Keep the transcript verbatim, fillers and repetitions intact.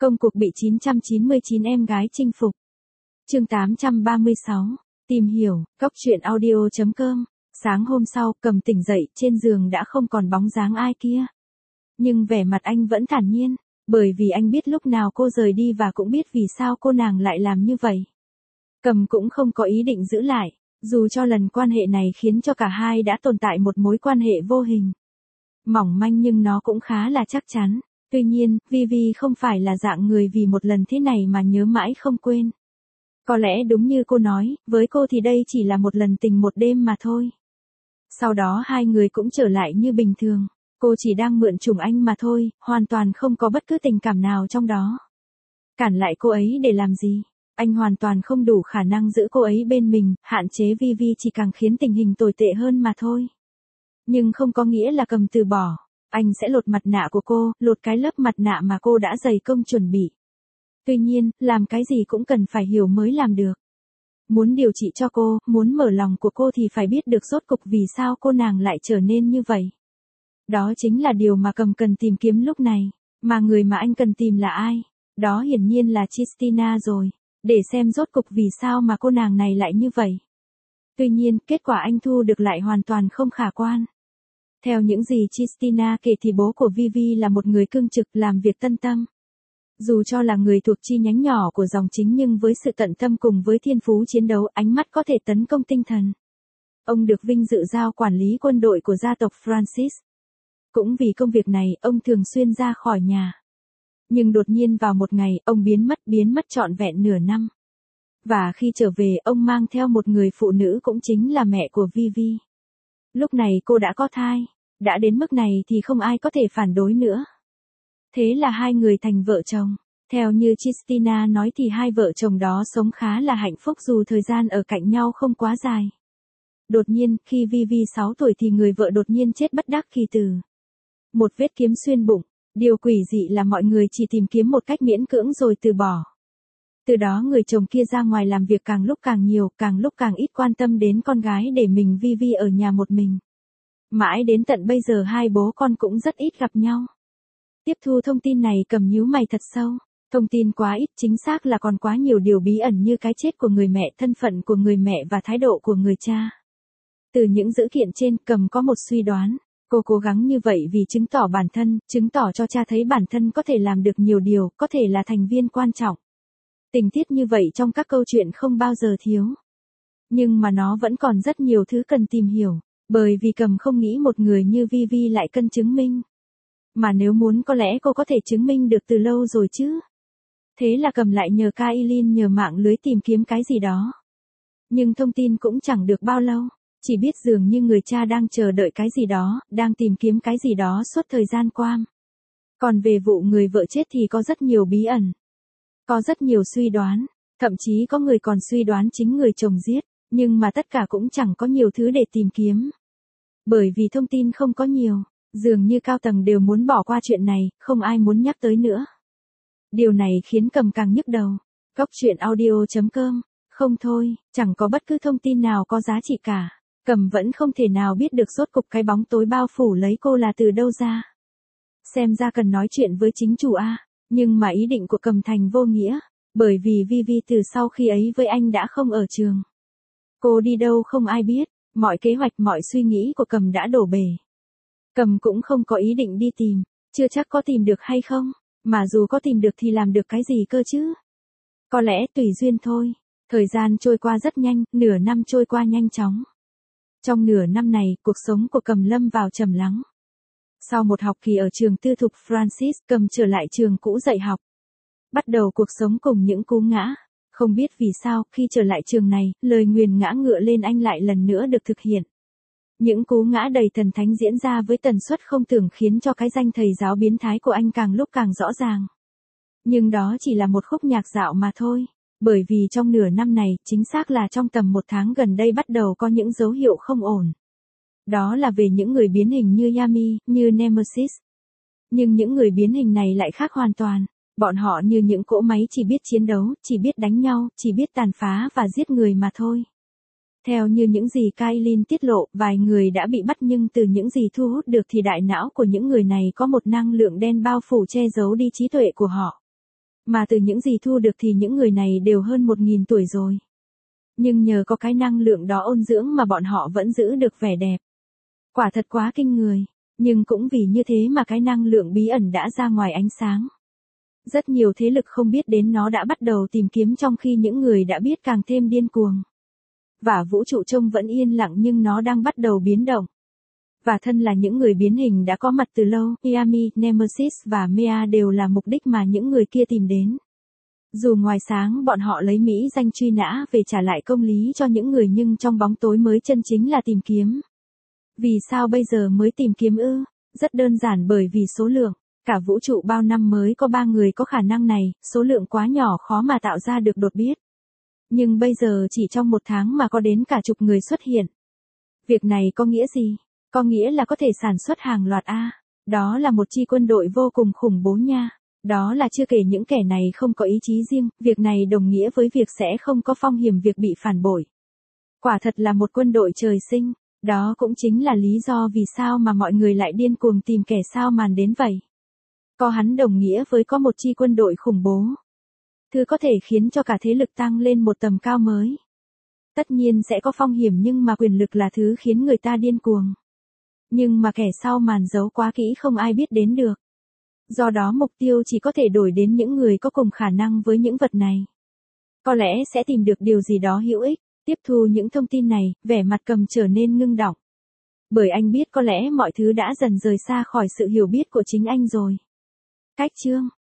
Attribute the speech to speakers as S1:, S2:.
S1: Công cuộc bị chín trăm chín mươi chín em gái chinh phục. Chương tám trăm ba mươi sáu. Tìm hiểu, Cóc truyện audio chấm com. Sáng hôm sau, Cầm tỉnh dậy, trên giường đã không còn bóng dáng ai kia. Nhưng vẻ mặt anh vẫn thản nhiên, bởi vì anh biết lúc nào cô rời đi và cũng biết vì sao cô nàng lại làm như vậy. Cầm cũng không có ý định giữ lại, dù cho lần quan hệ này khiến cho cả hai đã tồn tại một mối quan hệ vô hình. Mỏng manh nhưng nó cũng khá là chắc chắn. Tuy nhiên, Vivi không phải là dạng người vì một lần thế này mà nhớ mãi không quên. Có lẽ đúng như cô nói, với cô thì đây chỉ là một lần tình một đêm mà thôi. Sau đó hai người cũng trở lại như bình thường. Cô chỉ đang mượn trùng anh mà thôi, hoàn toàn không có bất cứ tình cảm nào trong đó. Cản lại cô ấy để làm gì? Anh hoàn toàn không đủ khả năng giữ cô ấy bên mình, hạn chế Vivi chỉ càng khiến tình hình tồi tệ hơn mà thôi. Nhưng không có nghĩa là Cầm từ bỏ. Anh sẽ lột mặt nạ của cô, lột cái lớp mặt nạ mà cô đã dày công chuẩn bị. Tuy nhiên, làm cái gì cũng cần phải hiểu mới làm được. Muốn điều trị cho cô, muốn mở lòng của cô thì phải biết được rốt cục vì sao cô nàng lại trở nên như vậy. Đó chính là điều mà Cầm cần tìm kiếm lúc này. Mà người mà anh cần tìm là ai? Đó hiển nhiên là Christina rồi. Để xem rốt cục vì sao mà cô nàng này lại như vậy. Tuy nhiên, kết quả anh thu được lại hoàn toàn không khả quan. Theo những gì Christina kể thì bố của Vivi là một người cương trực làm việc tân tâm. Dù cho là người thuộc chi nhánh nhỏ của dòng chính nhưng với sự tận tâm cùng với thiên phú chiến đấu ánh mắt có thể tấn công tinh thần. Ông được vinh dự giao quản lý quân đội của gia tộc Francis. Cũng vì công việc này ông thường xuyên ra khỏi nhà. Nhưng đột nhiên vào một ngày ông biến mất biến mất trọn vẹn nửa năm. Và khi trở về ông mang theo một người phụ nữ cũng chính là mẹ của Vivi. Lúc này cô đã có thai, đã đến mức này thì không ai có thể phản đối nữa. Thế là hai người thành vợ chồng. Theo như Christina nói thì hai vợ chồng đó sống khá là hạnh phúc dù thời gian ở cạnh nhau không quá dài. Đột nhiên, khi Vivi sáu tuổi thì người vợ đột nhiên chết bất đắc kỳ tử. Một vết kiếm xuyên bụng, điều quỷ dị là mọi người chỉ tìm kiếm một cách miễn cưỡng rồi từ bỏ. Từ đó người chồng kia ra ngoài làm việc càng lúc càng nhiều, càng lúc càng ít quan tâm đến con gái để mình Vivi ở nhà một mình. Mãi đến tận bây giờ hai bố con cũng rất ít gặp nhau. Tiếp thu thông tin này Cầm nhíu mày thật sâu. Thông tin quá ít, chính xác là còn quá nhiều điều bí ẩn như cái chết của người mẹ, thân phận của người mẹ và thái độ của người cha. Từ những dữ kiện trên, Cầm có một suy đoán. Cô cố gắng như vậy vì chứng tỏ bản thân, chứng tỏ cho cha thấy bản thân có thể làm được nhiều điều, có thể là thành viên quan trọng. Tình tiết như vậy trong các câu chuyện không bao giờ thiếu. Nhưng mà nó vẫn còn rất nhiều thứ cần tìm hiểu, bởi vì Cầm không nghĩ một người như Vivi lại cần chứng minh. Mà nếu muốn có lẽ cô có thể chứng minh được từ lâu rồi chứ. Thế là Cầm lại nhờ Kailin nhờ mạng lưới tìm kiếm cái gì đó. Nhưng thông tin cũng chẳng được bao lâu, chỉ biết dường như người cha đang chờ đợi cái gì đó, đang tìm kiếm cái gì đó suốt thời gian qua. Còn về vụ người vợ chết thì có rất nhiều bí ẩn. Có rất nhiều suy đoán, thậm chí có người còn suy đoán chính người chồng giết, nhưng mà tất cả cũng chẳng có nhiều thứ để tìm kiếm. Bởi vì thông tin không có nhiều, dường như cao tầng đều muốn bỏ qua chuyện này, không ai muốn nhắc tới nữa. Điều này khiến Cầm càng nhức đầu. Cóc truyện audio chấm com. Không thôi, chẳng có bất cứ thông tin nào có giá trị cả. Cầm vẫn không thể nào biết được rốt cục cái bóng tối bao phủ lấy cô là từ đâu ra. Xem ra cần nói chuyện với chính chủ a. Nhưng mà ý định của Cầm thành vô nghĩa, bởi vì Vivi từ sau khi ấy với anh đã không ở trường. Cô đi đâu không ai biết, mọi kế hoạch mọi suy nghĩ của Cầm đã đổ bể. Cầm cũng không có ý định đi tìm, chưa chắc có tìm được hay không, mà dù có tìm được thì làm được cái gì cơ chứ. Có lẽ tùy duyên thôi. Thời gian trôi qua rất nhanh, nửa năm trôi qua nhanh chóng. Trong nửa năm này, cuộc sống của Cầm lâm vào trầm lắng. Sau một học kỳ ở trường tư thục Francis, Cầm trở lại trường cũ dạy học. Bắt đầu cuộc sống cùng những cú ngã. Không biết vì sao, khi trở lại trường này, lời nguyền ngã ngựa lên anh lại lần nữa được thực hiện. Những cú ngã đầy thần thánh diễn ra với tần suất không tưởng khiến cho cái danh thầy giáo biến thái của anh càng lúc càng rõ ràng. Nhưng đó chỉ là một khúc nhạc dạo mà thôi. Bởi vì trong nửa năm này, chính xác là trong tầm một tháng gần đây bắt đầu có những dấu hiệu không ổn. Đó là về những người biến hình như Yami, như Nemesis. Nhưng những người biến hình này lại khác hoàn toàn. Bọn họ như những cỗ máy chỉ biết chiến đấu, chỉ biết đánh nhau, chỉ biết tàn phá và giết người mà thôi. Theo như những gì Kailin tiết lộ, vài người đã bị bắt nhưng từ những gì thu hút được thì đại não của những người này có một năng lượng đen bao phủ che giấu đi trí tuệ của họ. Mà từ những gì thu được thì những người này đều hơn một nghìn tuổi rồi. Nhưng nhờ có cái năng lượng đó ôn dưỡng mà bọn họ vẫn giữ được vẻ đẹp. Quả thật quá kinh người, nhưng cũng vì như thế mà cái năng lượng bí ẩn đã ra ngoài ánh sáng. Rất nhiều thế lực không biết đến nó đã bắt đầu tìm kiếm trong khi những người đã biết càng thêm điên cuồng. Và vũ trụ trông vẫn yên lặng nhưng nó đang bắt đầu biến động. Và thân là những người biến hình đã có mặt từ lâu, Yami, Nemesis và Mea đều là mục đích mà những người kia tìm đến. Dù ngoài sáng bọn họ lấy mỹ danh truy nã về trả lại công lý cho những người nhưng trong bóng tối mới chân chính là tìm kiếm. Vì sao bây giờ mới tìm kiếm ư? Rất đơn giản bởi vì số lượng. Cả vũ trụ bao năm mới có ba người có khả năng này, số lượng quá nhỏ khó mà tạo ra được đột biến. Nhưng bây giờ chỉ trong một tháng mà có đến cả chục người xuất hiện. Việc này có nghĩa gì? Có nghĩa là có thể sản xuất hàng loạt A. Đó là một chi quân đội vô cùng khủng bố nha. Đó là chưa kể những kẻ này không có ý chí riêng, việc này đồng nghĩa với việc sẽ không có phong hiểm việc bị phản bội. Quả thật là một quân đội trời sinh, đó cũng chính là lý do vì sao mà mọi người lại điên cuồng tìm kẻ sao màn đến vậy. Có hắn đồng nghĩa với có một chi quân đội khủng bố. Thứ có thể khiến cho cả thế lực tăng lên một tầm cao mới. Tất nhiên sẽ có phong hiểm nhưng mà quyền lực là thứ khiến người ta điên cuồng. Nhưng mà kẻ sau màn giấu quá kỹ không ai biết đến được. Do đó mục tiêu chỉ có thể đổi đến những người có cùng khả năng với những vật này. Có lẽ sẽ tìm được điều gì đó hữu ích, tiếp thu những thông tin này, vẻ mặt Cầm trở nên ngưng đọng. Bởi anh biết có lẽ mọi thứ đã dần rời xa khỏi sự hiểu biết của chính anh rồi. Cách chương